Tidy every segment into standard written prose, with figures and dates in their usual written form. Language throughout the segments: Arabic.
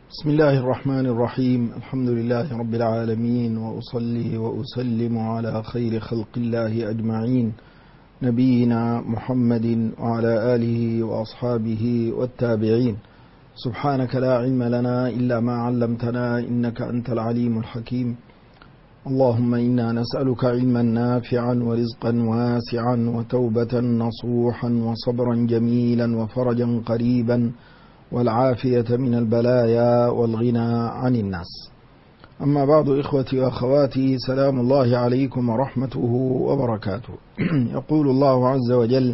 بسم الله الرحمن الرحيم. الحمد لله رب العالمين، وأصلي وأسلم على خير خلق الله أجمعين، نبينا محمد وعلى آله وأصحابه والتابعين. سبحانك لا علم لنا إلا ما علمتنا، إنك أنت العليم الحكيم. اللهم إنا نسألك علما نافعا ورزقا واسعا وتوبة نصوحا وصبرا جميلا وفرجا قريبا والعافية من البلايا والغنى عن الناس. أما بعد، إخوتي وأخواتي، سلام الله عليكم ورحمته وبركاته. يقول الله عز وجل: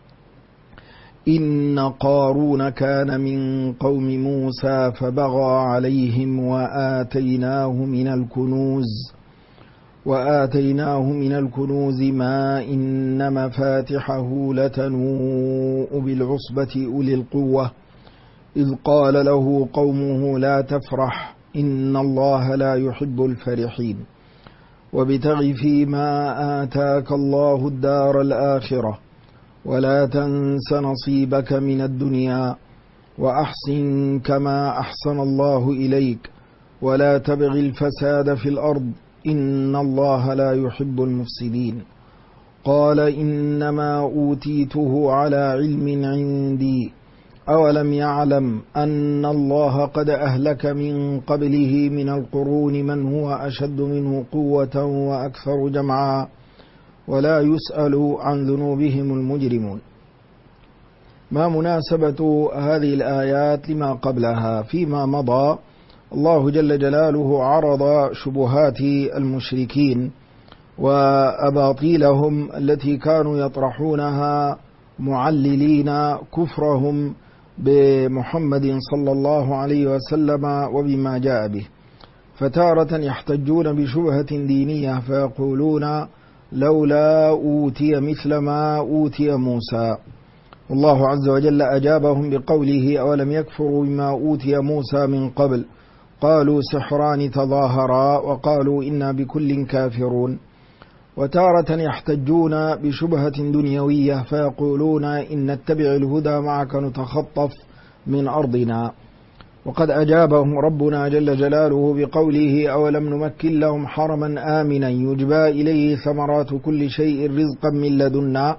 إن قارون كان من قوم موسى فبغى عليهم وآتيناه من الكنوز ما إن مفاتحه لتنوء بالعصبة أولي القوة إذ قال له قومه لا تفرح إن الله لا يحب الفرحين وابتغ فيما آتاك الله الدار الآخرة ولا تنس نصيبك من الدنيا وأحسن كما أحسن الله إليك ولا تبغ الفساد في الأرض إن الله لا يحب المفسدين. قال إنما أوتيته على علم عندي أولم يعلم أن الله قد أهلك من قبله من القرون من هو أشد منه قوة وأكثر جمعا ولا يسأل عن ذنوبهم المجرمون. ما مناسبة هذه الآيات لما قبلها؟ فيما مضى الله جل جلاله عرض شبهات المشركين وأباطيلهم التي كانوا يطرحونها معللين كفرهم بمحمد صلى الله عليه وسلم وبما جاء به. فتارة يحتجون بشبهة دينية فيقولون لولا أوتي مثل ما أوتي موسى، والله عز وجل أجابهم بقوله أولم يكفروا بما أوتي موسى من قبل قالوا سحران تظاهرا وقالوا إنا بكل كافرون. وتارة يحتجون بشبهة دنيوية فيقولون إن نتبع الهدى معك نتخطف من أرضنا، وقد أجابهم ربنا جل جلاله بقوله أولم نمكن لهم حرما آمنا يجبى إليه ثمرات كل شيء رزقا من لدنا.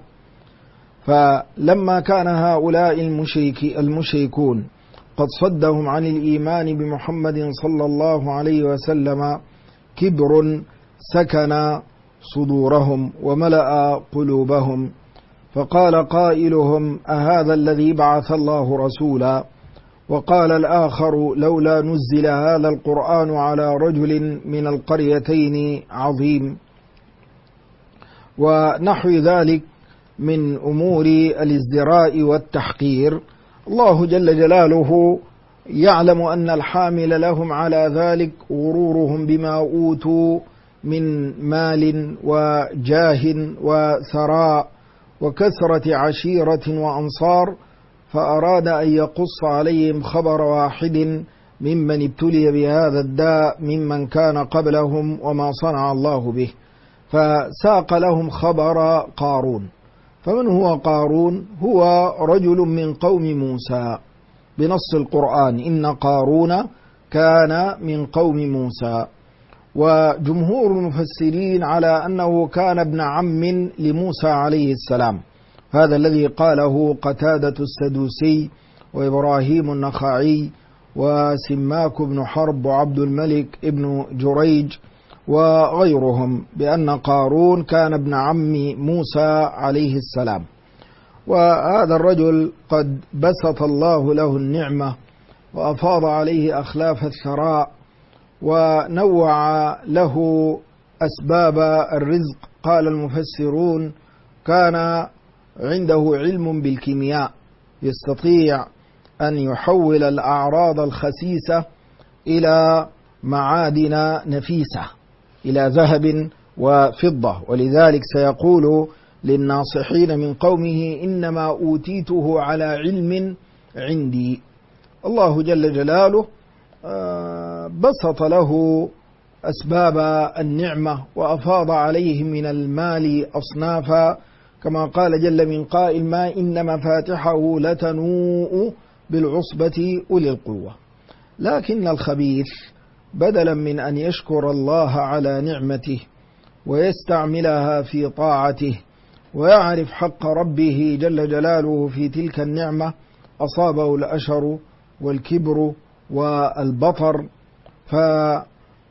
فلما كان هؤلاء المشركون قد صدهم عن الإيمان بمحمد صلى الله عليه وسلم كبر سكن صدورهم وملأ قلوبهم، فقال قائلهم أهذا الذي بعث الله رسولا، وقال الآخر لولا نزل هذا القرآن على رجل من القريتين عظيم، ونحو ذلك من أمور الازدراء والتحقير. الله جل جلاله يعلم أن الحامل لهم على ذلك غرورهم بما أوتوا من مال وجاه وثراء وكثرة عشيرة وأنصار، فأراد أن يقص عليهم خبر واحد ممن ابتلي بهذا الداء ممن كان قبلهم وما صنع الله به، فساق لهم خبر قارون. فمن هو قارون؟ هو رجل من قوم موسى بنص القرآن، إن قارون كان من قوم موسى. وجمهور المفسرين على أنه كان ابن عم لموسى عليه السلام، هذا الذي قاله قتادة السدوسي وإبراهيم النخعي وسماك بن حرب وعبد الملك ابن جريج وغيرهم، بأن قارون كان ابن عم موسى عليه السلام. وهذا الرجل قد بسط الله له النعمة وأفاض عليه أخلاف الثراء ونوع له أسباب الرزق. قال المفسرون كان عنده علم بالكيمياء، يستطيع أن يحول الأعراض الخسيسة إلى معادن نفيسة، إلى ذهب وفضة، ولذلك سيقول للناصحين من قومه إنما أوتيته على علم عندي. الله جل جلاله بسط له أسباب النعمة وأفاض عليه من المال أصنافا، كما قال جل من قائل ما إن مفاتحه لتنوء بالعصبة أولي القوة. لكن الخبيث بدلا من أن يشكر الله على نعمته ويستعملها في طاعته ويعرف حق ربه جل جلاله في تلك النعمة، أصابه الأشر والكبر والبطر، فكفر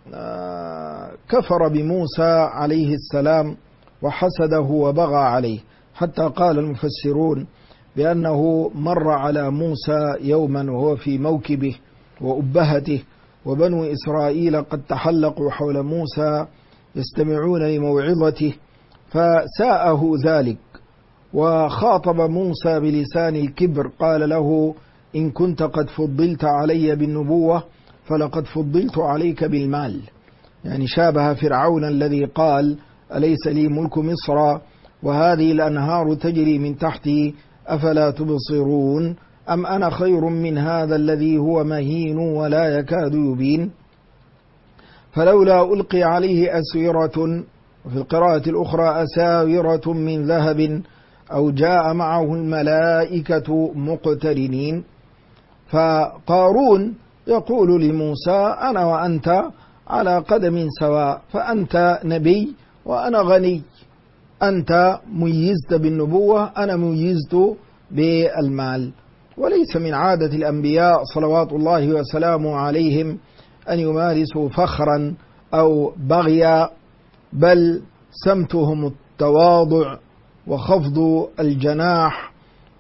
بموسى عليه السلام وحسده وبغى عليه، حتى قال المفسرون بأنه مر على موسى يوما وهو في موكبه وأبهته، وبنو إسرائيل قد تحلقوا حول موسى يستمعون لموعظته، فساءه ذلك وخاطب موسى بلسان الكبر، قال له: إن كنت قد فضلت علي بالنبوة فلقد فضلت عليك بالمال. يعني شابه فرعون الذي قال: أليس لي ملك مصر وهذه الأنهار تجري من تحتي أفلا تبصرون أم أنا خير من هذا الذي هو مهين ولا يكاد يبين. فلولا ألقي عليه أسورة، وفي القراءة الأخرى أساورة من ذهب أو جاء معه الملائكة مقترنين. فقارون يقول لموسى: أنا وأنت على قدم سواء، فأنت نبي وأنا غني، أنت ميزت بالنبوة أنا ميزت بالمال. وليس من عادة الأنبياء صلوات الله وسلامه عليهم أن يمارسوا فخرا أو بغيا، بل سمتهم التواضع وخفض الجناح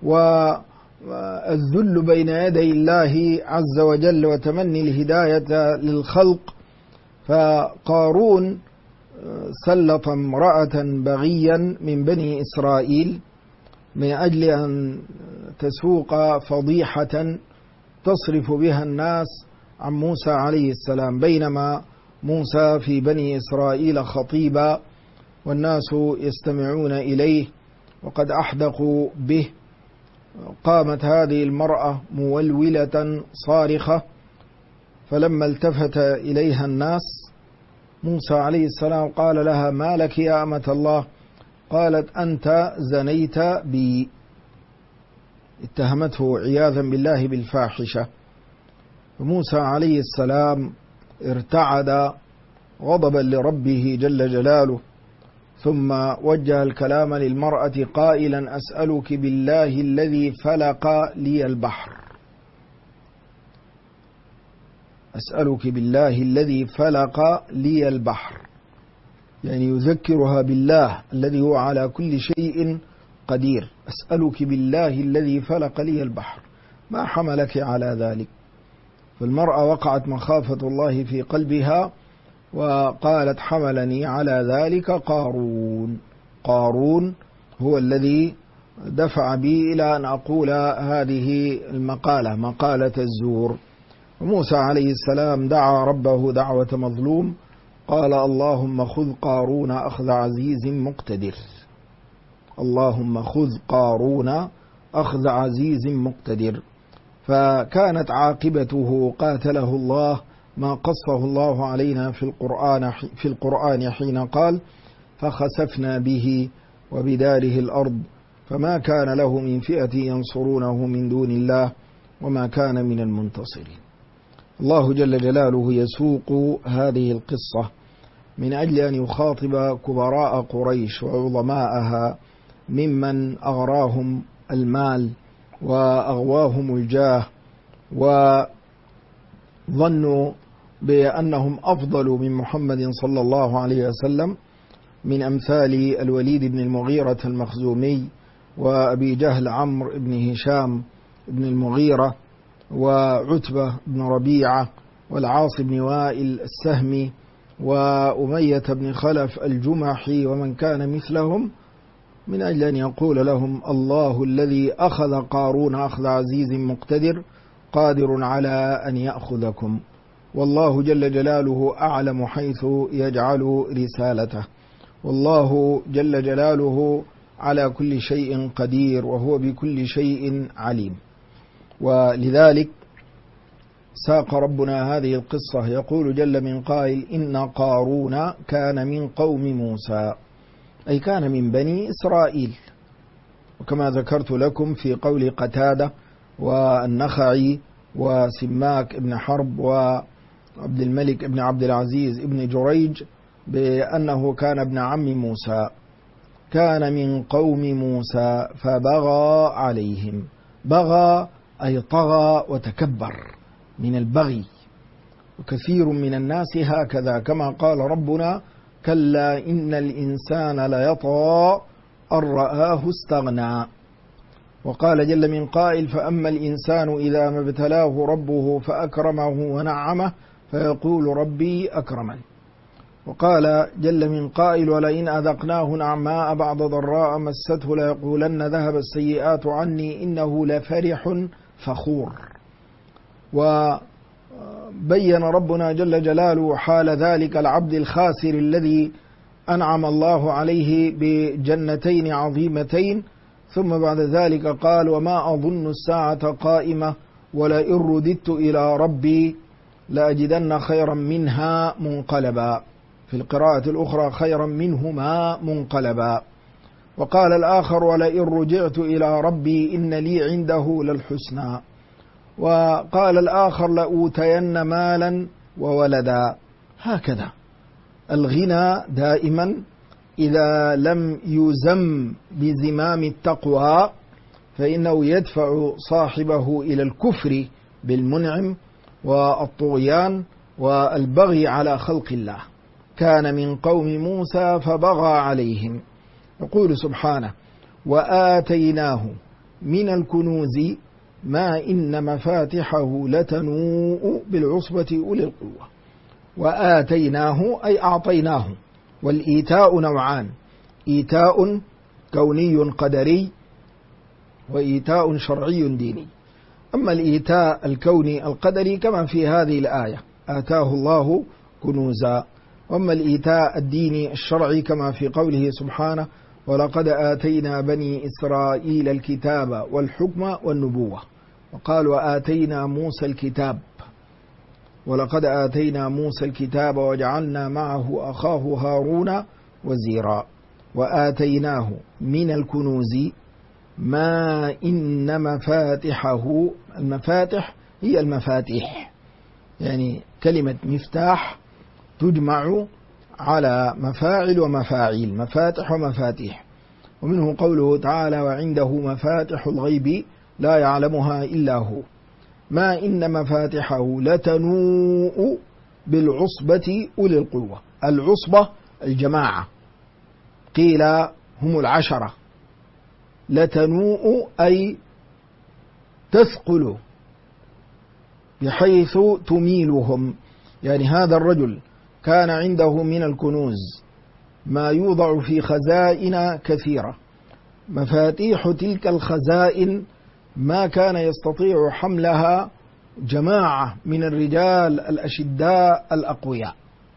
والذل بين يدي الله عز وجل وتمني الهداية للخلق. فقارون سلط امرأة بغيا من بني إسرائيل من أجل أن تسوق فضيحة تصرف بها الناس عن موسى عليه السلام، بينما موسى في بني إسرائيل خطيبا والناس يستمعون إليه وقد أحدقوا به. قامت هذه المرأة مولولة صارخة، فلما التفت إليها الناس موسى عليه السلام قال لها: ما لك يا أمة الله؟ قالت: أنت زنيت بي. اتهمته عياذا بالله بالفاحشة. وموسى عليه السلام ارتعد غضبا لربه جل جلاله، ثم وجه الكلام للمرأة قائلا: أسألك بالله الذي فلق لي البحر، أسألك بالله الذي فلق لي البحر، يعني يذكرها بالله الذي هو على كل شيء قدير. أسألك بالله الذي فلق لي البحر، ما حملك على ذلك؟ فالمرأة وقعت مخافة الله في قلبها وقالت: حملني على ذلك قارون. قارون هو الذي دفع بي إلى أن أقول هذه المقالة، مقالة الزور. وموسى عليه السلام دعا ربه دعوة مظلوم، قال: اللهم خذ قارون أخذ عزيز مقتدر، اللهم خذ قارون أخذ عزيز مقتدر. فكانت عاقبته قاتله الله ما قصه الله علينا في القرآن حين قال: فخسفنا به وبداره الأرض فما كان له من فئة ينصرونه من دون الله وما كان من المنتصرين. الله جل جلاله يسوق هذه القصة من أجل أن يخاطب كبراء قريش وعظماءها ممن أغراهم المال وأغواهم الجاه وظنوا بأنهم أفضل من محمد صلى الله عليه وسلم، من أمثال الوليد بن المغيرة المخزومي وأبي جهل عمرو بن هشام بن المغيرة وعتبة بن ربيعة والعاص بن وائل السهمي وأمية بن خلف الجمحي ومن كان مثلهم، من أجل أن يقول لهم: الله الذي أخذ قارون أخذ عزيز مقتدر قادر على أن يأخذكم، والله جل جلاله أعلم حيث يجعل رسالته، والله جل جلاله على كل شيء قدير وهو بكل شيء عليم. ولذلك ساق ربنا هذه القصة، يقول جل من قائل: إن قارون كان من قوم موسى، أي كان من بني إسرائيل. وكما ذكرت لكم في قول قتادة والنخعي وسماك بن حرب وعبد الملك بن عبد العزيز بن جريج بأنه كان ابن عم موسى، كان من قوم موسى فبغى عليهم. بغى أي طغى وتكبر، من البغي، وكثير من الناس هكذا، كما قال ربنا: كلا إن الإنسان ليطغى أن رآه استغنى. وقال جل من قائل: فأما الإنسان إذا ما ابتلاه ربه فأكرمه ونعمه فيقول ربي أكرمن. وقال جل من قائل: ولئن أذقناه نعماء بعد ضراء مسته ليقولن ذهب السيئات عني إنه لفرح فخور. وبين ربنا جل جلاله حال ذلك العبد الخاسر الذي أنعم الله عليه بجنتين عظيمتين، ثم بعد ذلك قال: وما أظن الساعة قائمة ولئن رددت إلى ربي لأجدن خيرا منها منقلبا، في القراءة الأخرى خيرا منهما منقلبا. وقال الآخر: ولئن رجعت إلى ربي إن لي عنده للحسنى. وقال الآخر: لأوتين مالا وولدا. هكذا الغنى دائما إذا لم يزم بزمام التقوى فإنه يدفع صاحبه إلى الكفر بالمنعم والطغيان والبغي على خلق الله. كان من قوم موسى فبغى عليهم. يقول سبحانه: وآتيناه من الكنوز ما إن مفاتحه لتنوء بالعصبة أولي القوة. وآتيناه أي أعطيناه، والإيتاء نوعان: إيتاء كوني قدري، وإيتاء شرعي ديني. أما الإيتاء الكوني القدري كما في هذه الآية: آتاه الله كنوزا. وأما الإيتاء الديني الشرعي كما في قوله سبحانه: ولقد آتينا بني إسرائيل الكتاب والحكم والنبوة. وقال: وآتينا موسى الكتاب، ولقد آتينا موسى الكتاب وجعلنا معه أخاه هارون وزيرا. وآتيناه من الكنوز ما إن مفاتحه، المفاتح هي المفاتيح، يعني كلمة مفتاح تجمع على مفاعل ومفاعيل، مفاتح ومفاتيح. ومنه قوله تعالى: وعنده مفاتح الغيب لا يعلمها إلا هو. ما إن مفاتحه لتنوء بالعصبة أولي القوة. العصبة الجماعة، قيل هم العشرة. لتنوء أي تثقل بحيث تميلهم، يعني هذا الرجل كان عنده من الكنوز ما يوضع في خزائن كثيرة. مفاتيح تلك الخزائن ما كان يستطيع حملها جماعة من الرجال الأشداء الأقوياء.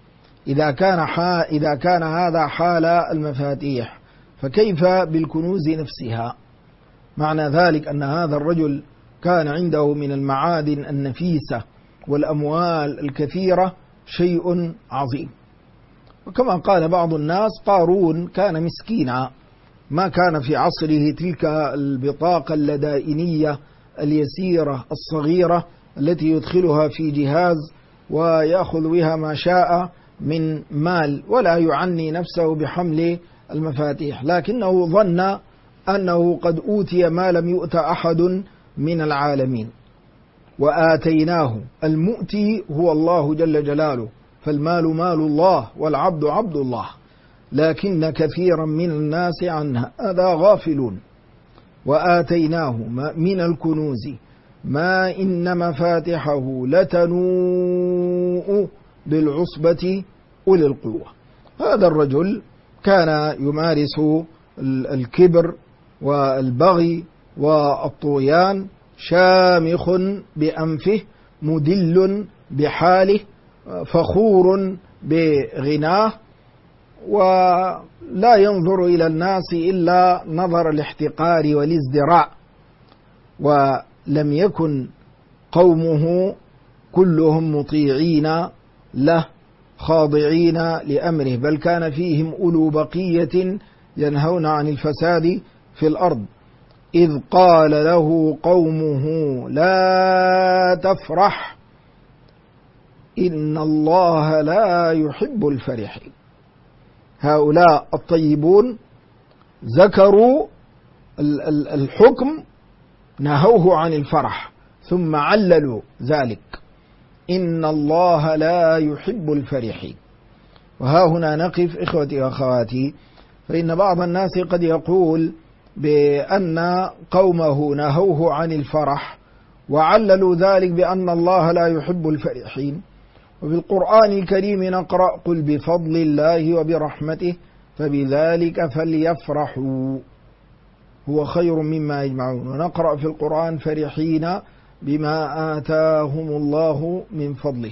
إذا كان هذا حال المفاتيح، فكيف بالكنوز نفسها؟ معنى ذلك أن هذا الرجل كان عنده من المعادن النفيسة والأموال الكثيرة شيء عظيم. وكما قال بعض الناس: قارون كان مسكينا، ما كان في عصره تلك البطاقة اللدائنية اليسيرة الصغيرة التي يدخلها في جهاز ويأخذ بها ما شاء من مال، ولا يعني نفسه بحمل المفاتيح، لكنه ظن أنه قد أوتي ما لم يؤت أحد من العالمين. وآتيناه، المؤتي هو الله جل جلاله، فالمال مال الله والعبد عبد الله، لكن كثيرا من الناس عن هذا غافلون. وآتيناه من الكنوز ما إن مفاتحه لتنوء بالعصبة أولي القوة. هذا الرجل كان يمارس الكبر والبغي والطغيان، شامخ بأنفه، مدل بحاله، فخور بغناه، ولا ينظر إلى الناس إلا نظر الاحتقار والازدراء. ولم يكن قومه كلهم مطيعين له خاضعين لأمره، بل كان فيهم أولو بقية ينهون عن الفساد في الأرض. إذ قال له قومه لا تفرح إن الله لا يحب الفرحين. هؤلاء الطيبون ذكروا الحكم، نهوه عن الفرح، ثم عللوا ذلك: إن الله لا يحب الفرحين. وها هنا نقف إخوتي وأخواتي، فإن بعض الناس قد يقول بأن قومه نهوه عن الفرح وعللوا ذلك بأن الله لا يحب الفرحين. وفي القرآن الكريم نقرأ: قل بفضل الله وبرحمته فبذلك فليفرحوا هو خير مما يجمعون. ونقرأ في القرآن: فرحين بما آتاهم الله من فضله.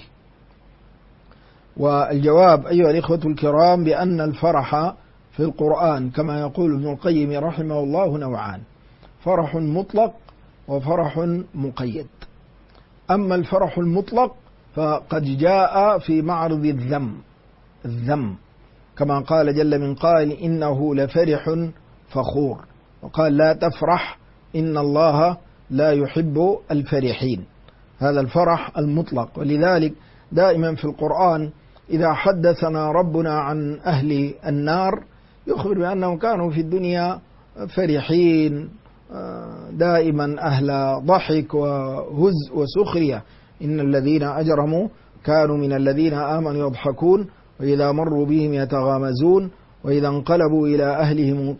والجواب أيها الإخوة الكرام بأن الفرح في القرآن كما يقول ابن القيم رحمه الله نوعان: فرح مطلق وفرح مقيد. أما الفرح المطلق فقد جاء في معرض الذم كما قال جل من قائل: إنه لفرح فخور، وقال: لا تفرح إن الله لا يحب الفرحين. هذا الفرح المطلق. ولذلك دائما في القرآن إذا حدثنا ربنا عن أهل النار يخبر بأنهم كانوا في الدنيا فرحين، دائما أهل ضحك وهزء وسخرية. إن الذين أجرموا كانوا من الذين آمنوا يضحكون وإذا مروا بهم يتغامزون وإذا انقلبوا إلى أهلهم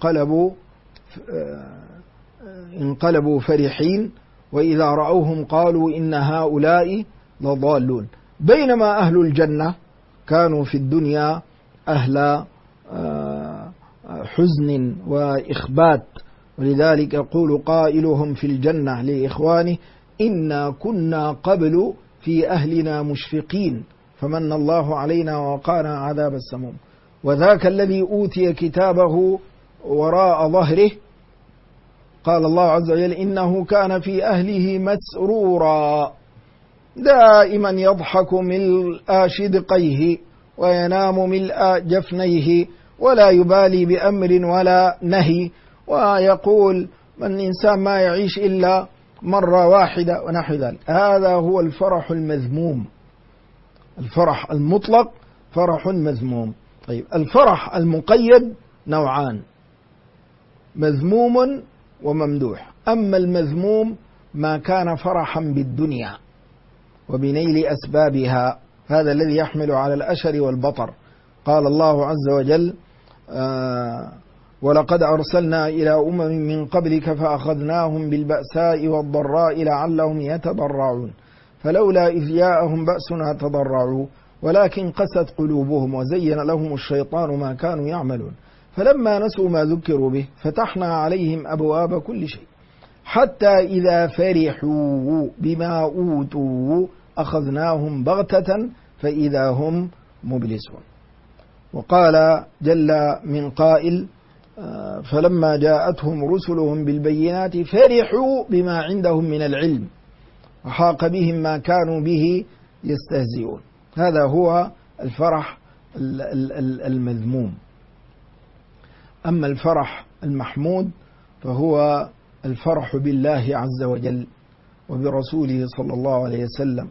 انقلبوا فرحين وإذا رأوهم قالوا إن هؤلاء لضالون. بينما أهل الجنة كانوا في الدنيا أهل حزن وإخبات. ولذلك يقول قائلهم في الجنة لإخوانه: إنا كنا قبل في أهلنا مشفقين فمن الله علينا ووقانا عذاب السموم. وذاك الذي أوتي كتابه وراء ظهره قال الله عز وجل: إنه كان في أهله مسرورا، دائما يضحك ملء شدقيه وينام ملء جفنيه ولا يبالي بأمر ولا نهي، ويقول: من إنسان ما يعيش إلا مرة واحدة ونحو ذلك. هذا هو الفرح المذموم. الفرح المطلق فرح مذموم. طيب، الفرح المقيد نوعان: مذموم وممدوح. أما المذموم ما كان فرحا بالدنيا وبنيل أسبابها، هذا الذي يحمل على الأشر والبطر. قال الله عز وجل: ولقد أرسلنا إلى أمم من قبلك فأخذناهم بالبأساء والضراء لعلهم يتضرعون فلولا إذ جاءهم بأسنا تضرعوا ولكن قست قلوبهم وزين لهم الشيطان ما كانوا يعملون فلما نسوا ما ذكروا به فتحنا عليهم أبواب كل شيء حتى إذا فرحوا بما أوتوا أخذناهم بغتة فإذا هم مبلسون. وقال جل من قائل: فلما جاءتهم رسلهم بالبينات فرحوا بما عندهم من العلم وحاق بهم ما كانوا به يستهزئون. هذا هو الفرح المذموم. أما الفرح المحمود فهو الفرح بالله عز وجل وبرسوله صلى الله عليه وسلم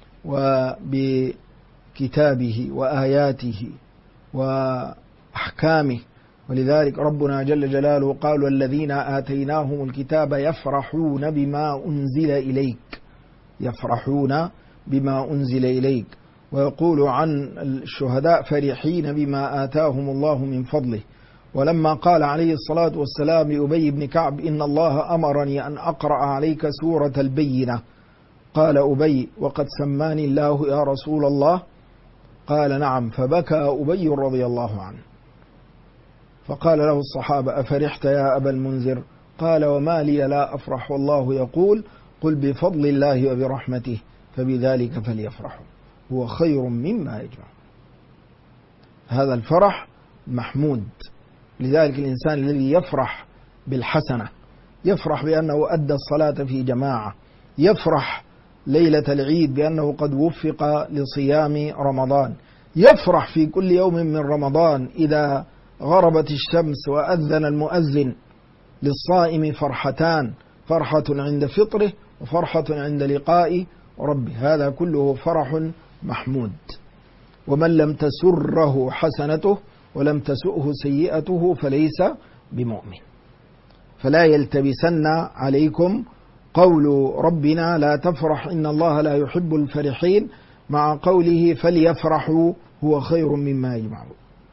وبكتابه وآياته وأحكامه. ولذلك ربنا جل جلاله قال: والذين آتيناهم الكتاب يفرحون بما أنزل إليك، يفرحون بما أنزل إليك. ويقول عن الشهداء: فرحين بما آتاهم الله من فضله. ولما قال عليه الصلاة والسلام لأبي بن كعب: إن الله أمرني أن أقرأ عليك سورة البينة، قال أبي: وقد سماني الله يا رسول الله؟ قال: نعم. فبكى أبي رضي الله عنه. فقال له الصحابة: أفرحت يا أبا المنذر؟ قال: وما لي لا أفرح والله يقول: قل بفضل الله وبرحمته فبذلك فليفرحوا هو خير مما يجمعون. هذا الفرح محمود. لذلك الإنسان الذي يفرح بالحسنة، يفرح بأنه أدى الصلاة في جماعة، يفرح ليلة العيد بأنه قد وفق لصيام رمضان، يفرح في كل يوم من رمضان إذا غربت الشمس وأذن المؤذن للصائم فرحتان: فرحة عند فطره وفرحة عند لقاء ربه، هذا كله فرح محمود. ومن لم تسره حسنته ولم تسؤه سيئته فليس بمؤمن. فلا يلتبسن عليكم قول ربنا لا تفرح إن الله لا يحب الفرحين مع قوله فليفرحوا هو خير مما يجمعون.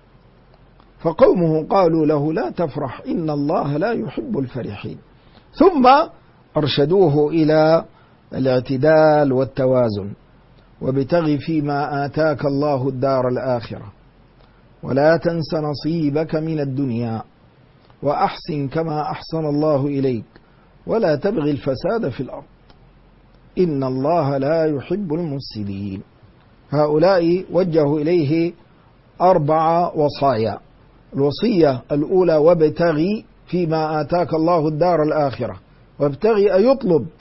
فقومه قالوا له لا تفرح إن الله لا يحب الفرحين، ثم أرشدوه إلى الاعتدال والتوازن: وابتغ فيما آتاك الله الدار الآخرة ولا تنس نصيبك من الدنيا وأحسن كما أحسن الله إليك ولا تبغ الفساد في الأرض إن الله لا يحب المفسدين. هؤلاء وجهوا إليه 4 وصايا. الوصية الأولى: وابتغي فيما آتاك الله الدار الآخرة. وابتغي أي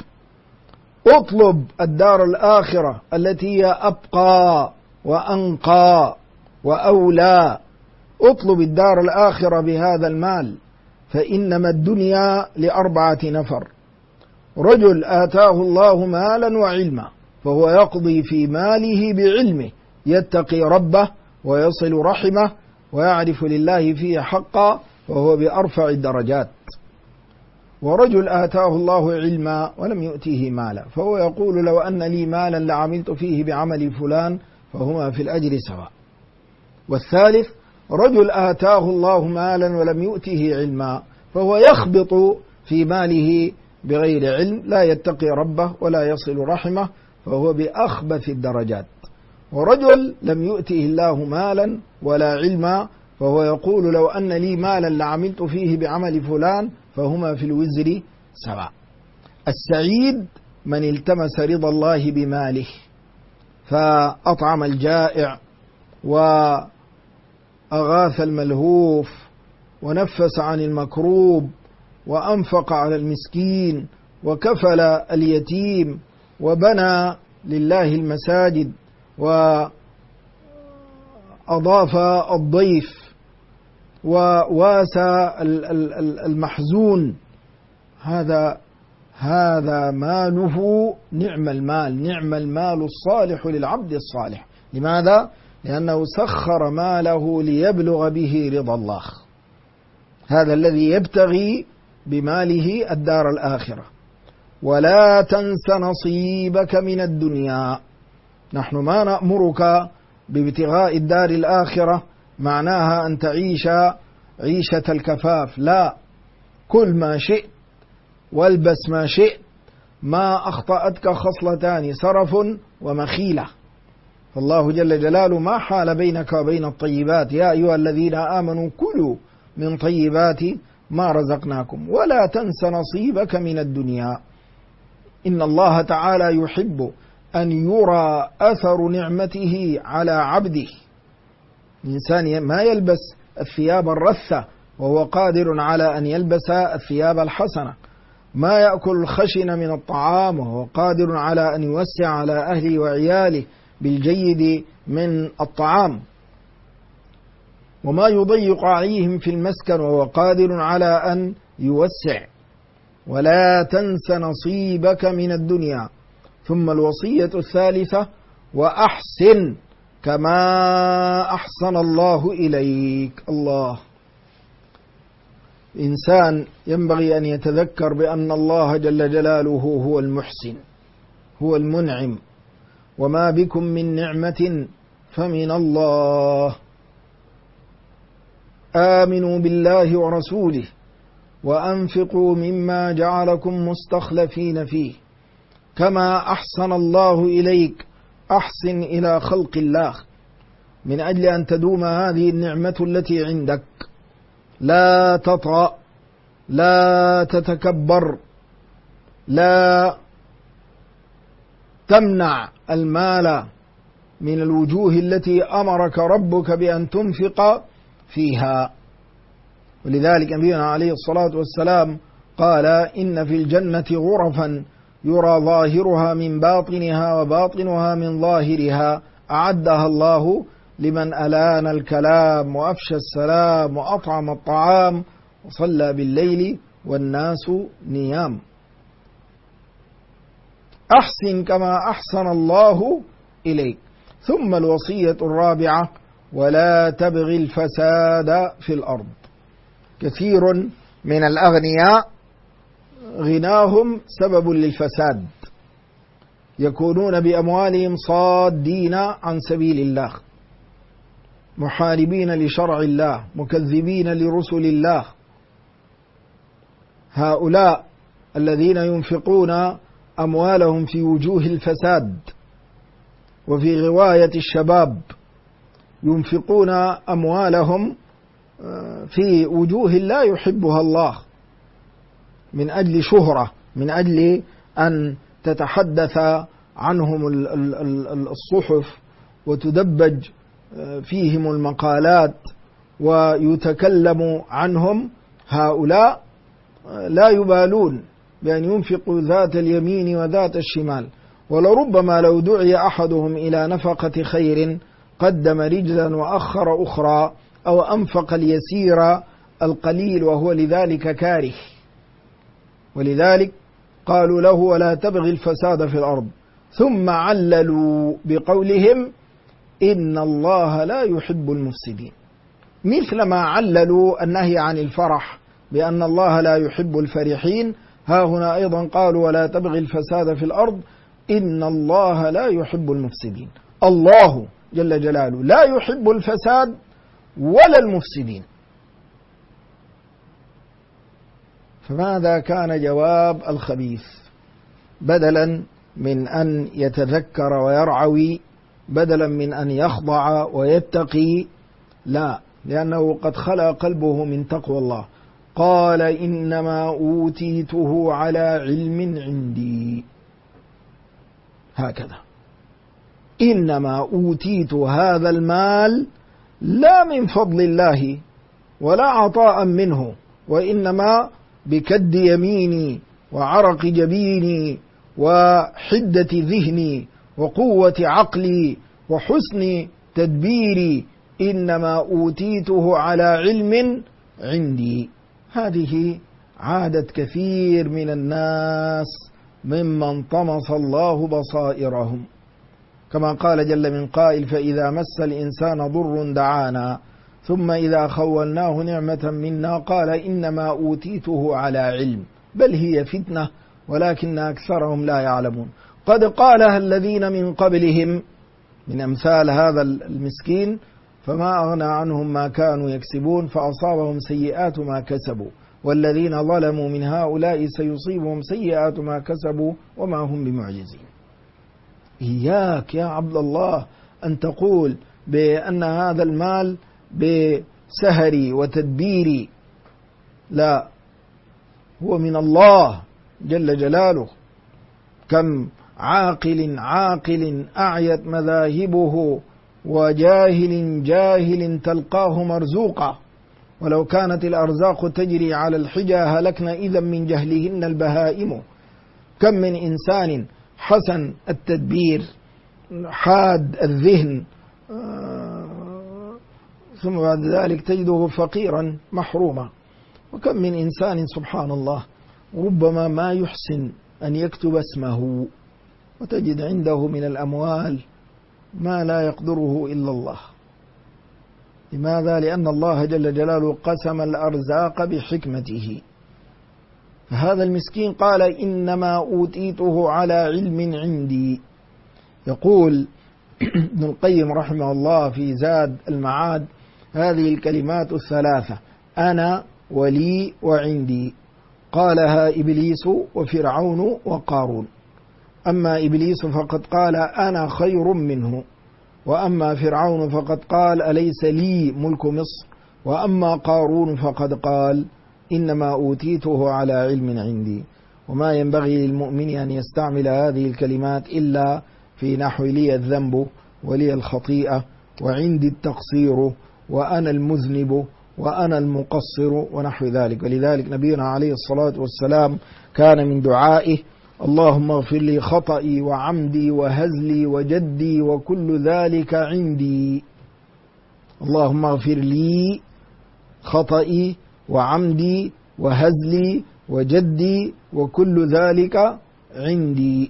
اطلب الدار الآخرة التي هي أبقى وأنقى وأولى. اطلب الدار الآخرة بهذا المال، فإنما الدنيا ل4 نفر: رجل آتاه الله مالا وعلما فهو يقضي في ماله بعلمه، يتقي ربه ويصل رحمه ويعرف لله فيه حقا وهو بأرفع الدرجات. ورجل آتاه الله علما ولم يؤتيه مالا فهو يقول لو أن لي مالا لعملت فيه بعمل فلان، فهما في الأجر سواء. والثالث: رجل آتاه الله مالا ولم يؤته علما فهو يخبط في ماله بغير علم، لا يتقي ربه ولا يصل رحمه فهو بأخبث الدرجات. ورجل لم يؤته الله مالا ولا علما فهو يقول لو أن لي مالا لعملت فيه بعمل فلان، فهما في الوزر سواء. السعيد من التمس رضا الله بماله فأطعم الجائع وأغاث الملهوف ونفس عن المكروب وأنفق على المسكين وكفل اليتيم وبنى لله المساجد وأضاف الضيف وواسى المحزون. هذا ماله نعم المال، نعم المال الصالح للعبد الصالح. لماذا؟ لأنه سخر ماله ليبلغ به رضا الله. هذا الذي يبتغي بماله الدار الآخرة. ولا تنس نصيبك من الدنيا. نحن ما نأمرك بابتغاء الدار الآخرة معناها أن تعيش عيشة الكفاف، لا، كل ما شئت والبس ما شئت، ما أخطأتك خصلتان: سرف ومخيلة. فالله جل جلاله ما حال بينك وبين الطيبات: يا أيها الذين آمنوا كلوا من طيبات ما رزقناكم ولا تنس نصيبك من الدنيا. إن الله تعالى يحب أن يرى أثر نعمته على عبده. الإنسان ما يلبس الثياب الرثة وهو قادر على أن يلبس الثياب الحسنة، ما يأكل الخشن من الطعام وهو قادر على أن يوسع على أهله وعياله بالجيد من الطعام، وما يضيق عليهم في المسكن وهو قادر على أن يوسع. ولا تنس نصيبك من الدنيا. ثم الوصية الثالثة: وأحسن كما أحسن الله إليك. الله، إنسان ينبغي أن يتذكر بأن الله جل جلاله هو المحسن، هو المنعم، وما بكم من نعمة فمن الله. آمنوا بالله ورسوله وأنفقوا مما جعلكم مستخلفين فيه كما أحسن الله إليك. أحسن إلى خلق الله من أجل أن تدوم هذه النعمة التي عندك. لا تطغى، لا تتكبر، لا تمنع المال من الوجوه التي أمرك ربك بأن تنفق فيها. ولذلك نبينا عليه الصلاة والسلام قال: إن في الجنة غرفا يرى ظاهرها من باطنها وباطنها من ظاهرها، أعدها الله لمن ألان الكلام وأفشى السلام وأطعم الطعام وصلى بالليل والناس نيام. أحسن كما أحسن الله إليك. ثم الوصية الرابعة: ولا تبغ الفساد في الأرض. كثير من الأغنياء غناهم سبب للفساد، يكونون بأموالهم صادين عن سبيل الله، محاربين لشرع الله، مكذبين لرسل الله. هؤلاء الذين ينفقون أموالهم في وجوه الفساد وفي غواية الشباب، ينفقون أموالهم في وجوه لا يحبها الله، من أجل شهرة، من أجل أن تتحدث عنهم الصحف وتدبج فيهم المقالات ويتكلم عنهم. هؤلاء لا يبالون بأن ينفقوا ذات اليمين وذات الشمال، ولربما لو دعي أحدهم إلى نفقة خير قدم رجلا وأخر أخرى، أو أنفق اليسير القليل وهو لذلك كاره. ولذلك قالوا له: ولا تبغي الفساد في الأرض. ثم عللوا بقولهم: إن الله لا يحب المفسدين، مثل ما عللوا النهي عن الفرح بأن الله لا يحب الفرحين. ها هنا أيضا قالوا: ولا تبغي الفساد في الأرض إن الله لا يحب المفسدين. الله جل جلاله لا يحب الفساد ولا المفسدين. فماذا كان جواب الخبيث؟ بدلا من أن يتذكر ويرعوي، بدلا من أن يخضع ويتقي، لا، لأنه قد خلى قلبه من تقوى الله. قال: إنما أوتيته على علم عندي. هكذا، إنما أوتيت هذا المال لا من فضل الله ولا عطاء منه، وإنما بكد يميني وعرق جبيني وحدة ذهني وقوة عقلي وحسن تدبيري. إنما أوتيته على علم عندي. هذه عادة كثير من الناس ممن طمس الله بصائرهم، كما قال جل من قائل: فإذا مس الإنسان ضر دعانا ثم إذا خولناه نعمة منا قال إنما أوتيته على علم بل هي فتنة ولكن أكثرهم لا يعلمون. قد قالها الذين من قبلهم من أمثال هذا المسكين فما أغنى عنهم ما كانوا يكسبون فأصابهم سيئات ما كسبوا والذين ظلموا من هؤلاء سيصيبهم سيئات ما كسبوا وما هم بمعجزين. إياك يا عبد الله أن تقول بأن هذا المال بسهري وتدبيري، لا، هو من الله جل جلاله. كم عاقل أعيت مذاهبه وجاهل تلقاه مرزوقا، ولو كانت الأرزاق تجري على الحجى هلكنا إذا من جهلهن البهائم. كم من إنسان حسن التدبير حاد الذهن ثم بعد ذلك تجده فقيرا محروما. وكم من إنسان سبحان الله ربما ما يحسن أن يكتب اسمه وتجد عنده من الأموال ما لا يقدره إلا الله. لماذا؟ لأن الله جل جلاله قسم الأرزاق بحكمته. فهذا المسكين قال إنما أوتيته على علم عندي. يقول ابن القيم رحمه الله في زاد المعاد هذه الكلمات الثلاثة: أنا ولي وعندي، قالها إبليس وفرعون وقارون. أما إبليس فقد قال أنا خير منه، وأما فرعون فقد قال أليس لي ملك مصر، وأما قارون فقد قال إنما أوتيته على علم عندي. وما ينبغي للمؤمن أن يستعمل هذه الكلمات إلا في نحو لي الذنب ولي الخطيئة وعندي التقصير وأنا المذنب وأنا المقصر ونحو ذلك. ولذلك نبينا عليه الصلاة والسلام كان من دعائه اللهم اغفر لي خطئي وعمدي وهزلي وجدي وكل ذلك عندي. اللهم اغفر لي خطئي وعمدي وهزلي وجدي وكل ذلك عندي.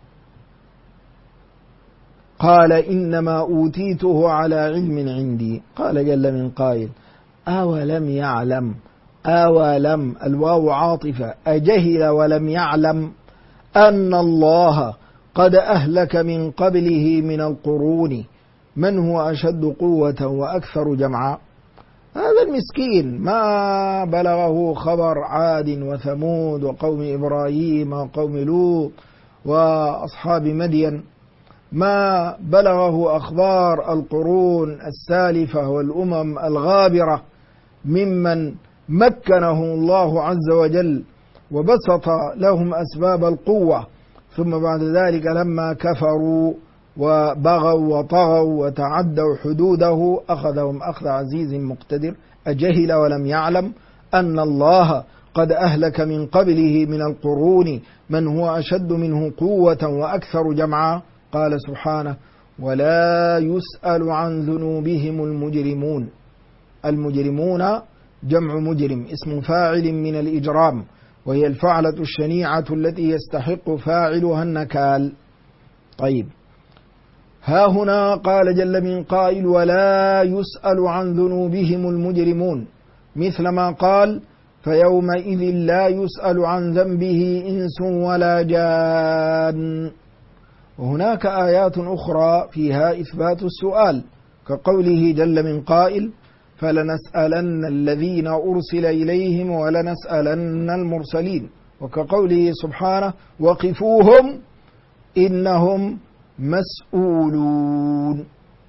قال إنما أوتيته على علم عندي. قال جل من قائل أولم يعلم، أولم الواو عاطفة، أجهل ولم يعلم أن الله قد أهلك من قبله من القرون من هو أشد قوة وأكثر جمعا. هذا المسكين ما بلغه خبر عاد وثمود وقوم إبراهيم وقوم لوط وأصحاب مدين، ما بلغه أخبار القرون السالفة والأمم الغابرة ممن مكنه الله عز وجل وبسط لهم أسباب القوة، ثم بعد ذلك لما كفروا وبغوا وطغوا وتعدوا حدوده أخذهم أخذ عزيز مقتدر. أجهل ولم يعلم أن الله قد أهلك من قبله من القرون من هو أشد منه قوة وأكثر جمعا. قال سبحانه ولا يسأل عن ذنوبهم المجرمون. المجرمون جمع مجرم، اسم فاعل من الإجرام، وهي الفعلة الشنيعة التي يستحق فاعلها النكال. طيب، ها هنا قال جل من قائل ولا يسأل عن ذنوبهم المجرمون، مثل ما قال فيومئذ لا يسأل عن ذنبه إنس ولا جان. وهناك آيات أخرى فيها إثبات السؤال، كقوله جل من قائل فلنسألن الذين أرسل إليهم ولنسألن المرسلين، وكقوله سبحانه وقفوهم إنهم مسؤولون.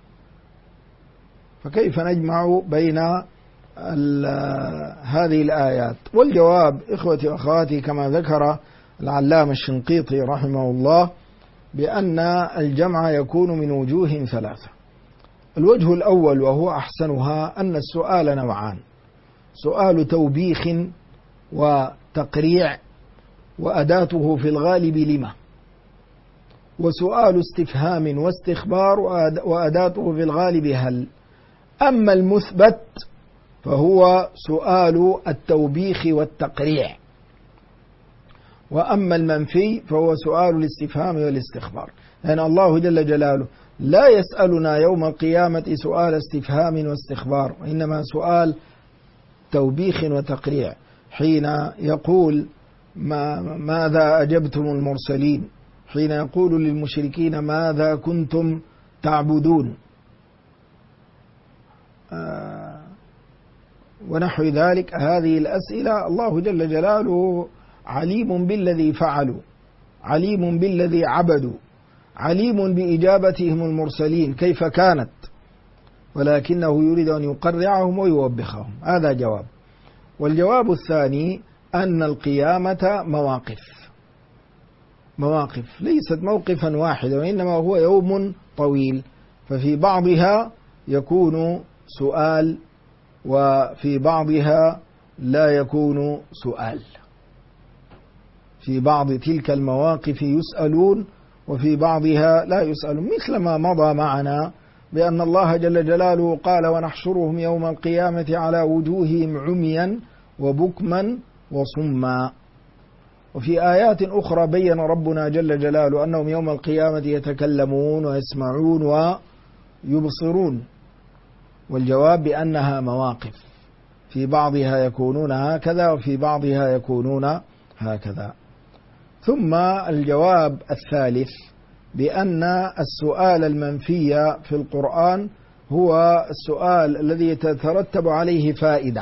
فكيف نجمع بين هذه الآيات؟ والجواب إخوتي وأخواتي كما ذكر العلامة الشنقيطي رحمه الله بأن الجمع يكون من وجوه ثلاثة. الوجه الأول وهو أحسنها أن السؤال نوعان: سؤال توبيخ وتقريع وأداته في الغالب لما، وسؤال استفهام واستخبار وأداته في الغالب هل. أما المثبت فهو سؤال التوبيخ والتقريع، وأما المنفي فهو سؤال الاستفهام والاستخبار. لأن الله جل جلاله لا يسألنا يوم القيامة سؤال استفهام واستخبار، وإنما سؤال توبيخ وتقريع، حين يقول ماذا أجبتم المرسلين، حين يقول للمشركين ماذا كنتم تعبدون، ونحو ذلك. هذه الأسئلة الله جل جلاله عليم بالذي فعلوا، عليم بالذي عبدوا، عليم بإجابتهم المرسلين كيف كانت، ولكنه يريد أن يقرعهم ويوبخهم. هذا جواب. والجواب الثاني أن القيامة مواقف ليست موقفا واحدا، وإنما هو يوم طويل، ففي بعضها يكون سؤال وفي بعضها لا يكون سؤال. في بعض تلك المواقف يسألون وفي بعضها لا يسألون، مثل ما مضى معنا بأن الله جل جلاله قال ونحشرهم يوم القيامة على وجوههم عميا وبكما وصما. وفي آيات أخرى بين ربنا جل جلاله أنهم يوم القيامة يتكلمون ويسمعون ويبصرون. والجواب بأنها مواقف، في بعضها يكونون هكذا وفي بعضها يكونون هكذا. ثم الجواب الثالث بأن السؤال المنفي في القرآن هو السؤال الذي يترتب عليه فائدة،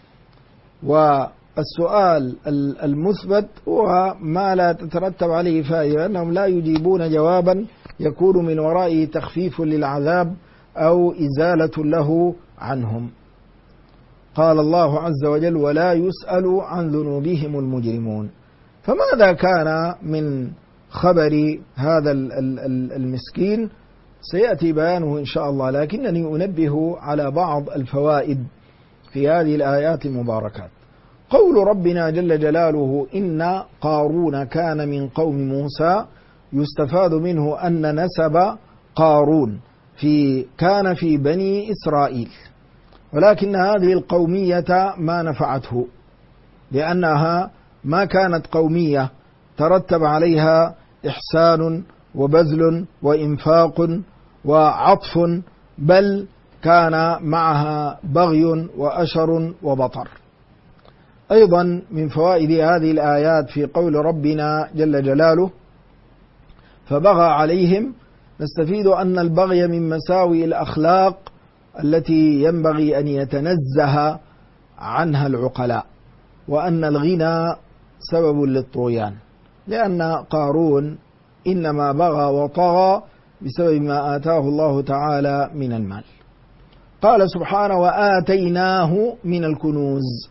والسؤال المثبت هو ما لا تترتب عليه فائدة، أنهم لا يجيبون جوابا يكون من ورائه تخفيف للعذاب أو إزالة له عنهم. قال الله عز وجل ولا يسأل عن ذنوبهم المجرمون. فماذا كان من خبر هذا المسكين سيأتي بيانه إن شاء الله، لكنني أنبه على بعض الفوائد في هذه الآيات المباركات. قول ربنا جل جلاله إن قارون كان من قوم موسى، يستفاد منه أن نسب قارون كان في بني إسرائيل، ولكن هذه القومية ما نفعته، لأنها ما كانت قومية ترتب عليها إحسان وبذل وإنفاق وعطف، بل كان معها بغي وأشر وبطر. أيضا من فوائد هذه الآيات في قول ربنا جل جلاله فبغى عليهم، نستفيد أن البغي من مساوئ الأخلاق التي ينبغي أن يتنزه عنها العقلاء، وأن الغنى سبب للطغيان، لأن قارون إنما بغى وطغى بسبب ما آتاه الله تعالى من المال. قال سبحانه وآتيناه من الكنوز،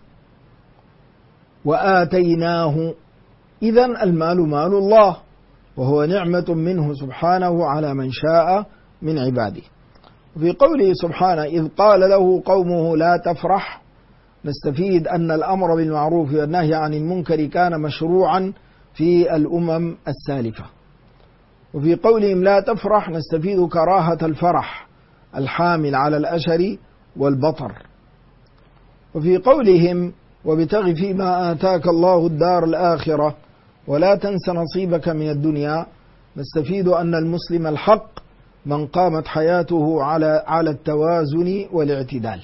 وآتيناه، إذن المال مال الله، وهو نعمة منه سبحانه على من شاء من عباده. وفي قوله سبحانه إذ قال له قومه لا تفرح، نستفيد أن الأمر بالمعروف والنهي عن المنكر كان مشروعا في الأمم السالفة. وفي قولهم لا تفرح نستفيد كراهة الفرح الحامل على الأشر والبطر. وفي قولهم وابتغ فيما آتاك الله الدار الآخرة ولا تنس نصيبك من الدنيا، نستفيد أن المسلم الحق من قامت حياته على التوازن والاعتدال.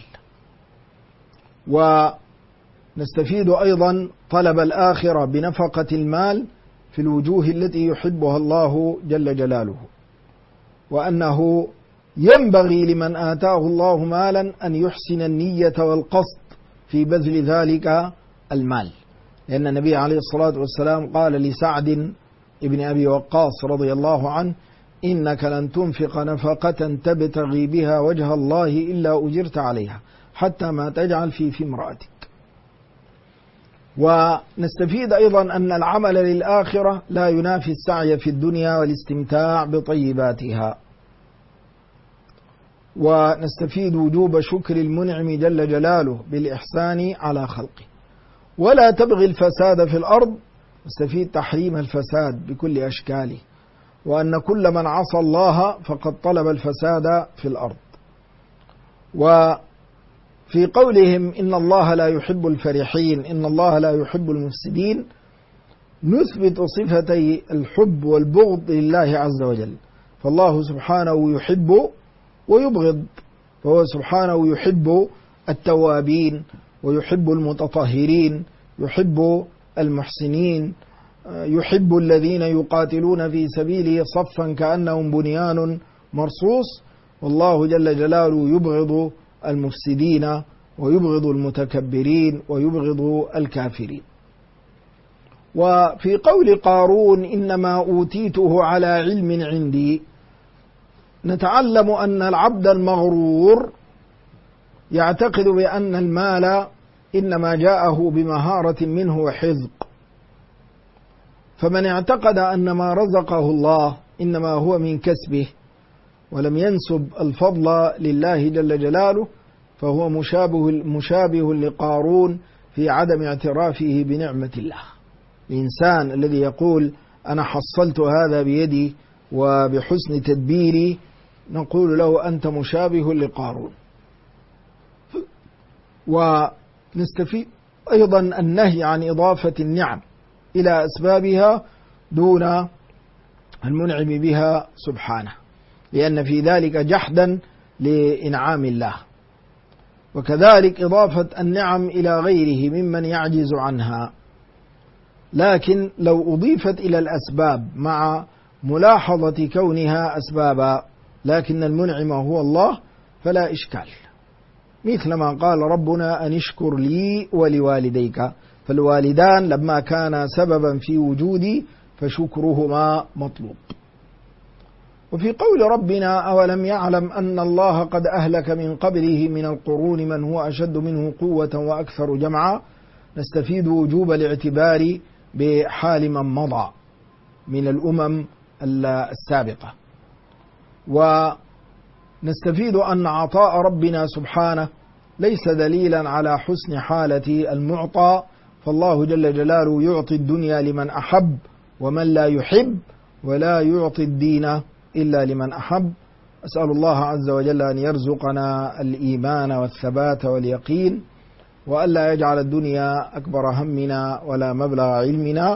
ونستفيد أيضا طلب الآخرة بنفقة المال في الوجوه التي يحبها الله جل جلاله، وأنه ينبغي لمن آتاه الله مالا أن يحسن النية والقصد في بذل ذلك المال، لأن النبي عليه الصلاة والسلام قال لسعد ابن أبي وقاص رضي الله عنه إنك لن تنفق نفقة تبتغي بها وجه الله إلا أجرت عليها حتى ما تجعل في امرأتك. ونستفيد أيضا أن العمل للآخرة لا ينافي السعي في الدنيا والاستمتاع بطيباتها. ونستفيد وجوب شكر المنعم جل جلاله بالإحسان على خلقه. ولا تبغي الفساد في الأرض، نستفيد تحريم الفساد بكل أشكاله، وأن كل من عصى الله فقد طلب الفساد في الأرض. وفي قولهم إن الله لا يحب الفرحين إن الله لا يحب المفسدين، نثبت صفتي الحب والبغض لله عز وجل، فالله سبحانه يحب ويبغض، فهو سبحانه يحب التوابين ويحب المتطهرين، يحب المحسنين، يحب الذين يقاتلون في سبيله صفا كأنهم بنيان مرصوص، والله جل جلاله يبغض المفسدين ويبغض المتكبرين ويبغض الكافرين. وفي قول قارون إنما أوتيته على علم عندي، نتعلم أن العبد المغرور يعتقد بأن المال إنما جاءه بمهارة منه وحذق، فمن اعتقد أن ما رزقه الله إنما هو من كسبه ولم ينسب الفضل لله جل جلاله، فهو مشابه لقارون في عدم اعترافه بنعمة الله. الإنسان الذي يقول أنا حصلت هذا بيدي وبحسن تدبيري، نقول له أنت مشابه لقارون. ونستفيد أيضا النهي عن إضافة النعم إلى أسبابها دون المنعم بها سبحانه، لأن في ذلك جحدا لإنعام الله. وكذلك إضافة النعم إلى غيره ممن يعجز عنها، لكن لو أضيفت إلى الأسباب مع ملاحظة كونها أسبابا لكن المنعم هو الله فلا إشكال، مثل ما قال ربنا أن اشكر لي ولوالديك، فالوالدان لما كانا سببا في وجودي فشكرهما مطلوب. وفي قول ربنا أولم يعلم أن الله قد أهلك من قبله من القرون من هو أشد منه قوة وأكثر جمعا، نستفيد وجوب الاعتبار بحال من مضى من الأمم السابقة. ونستفيد أن عطاء ربنا سبحانه ليس دليلا على حسن حالة المعطى، فالله جل جلاله يعطي الدنيا لمن أحب ومن لا يحب، ولا يعطي الدين إلا لمن أحب. أسأل الله عز وجل أن يرزقنا الإيمان والثبات واليقين، وألا يجعل الدنيا أكبر همنا ولا مبلغ علمنا،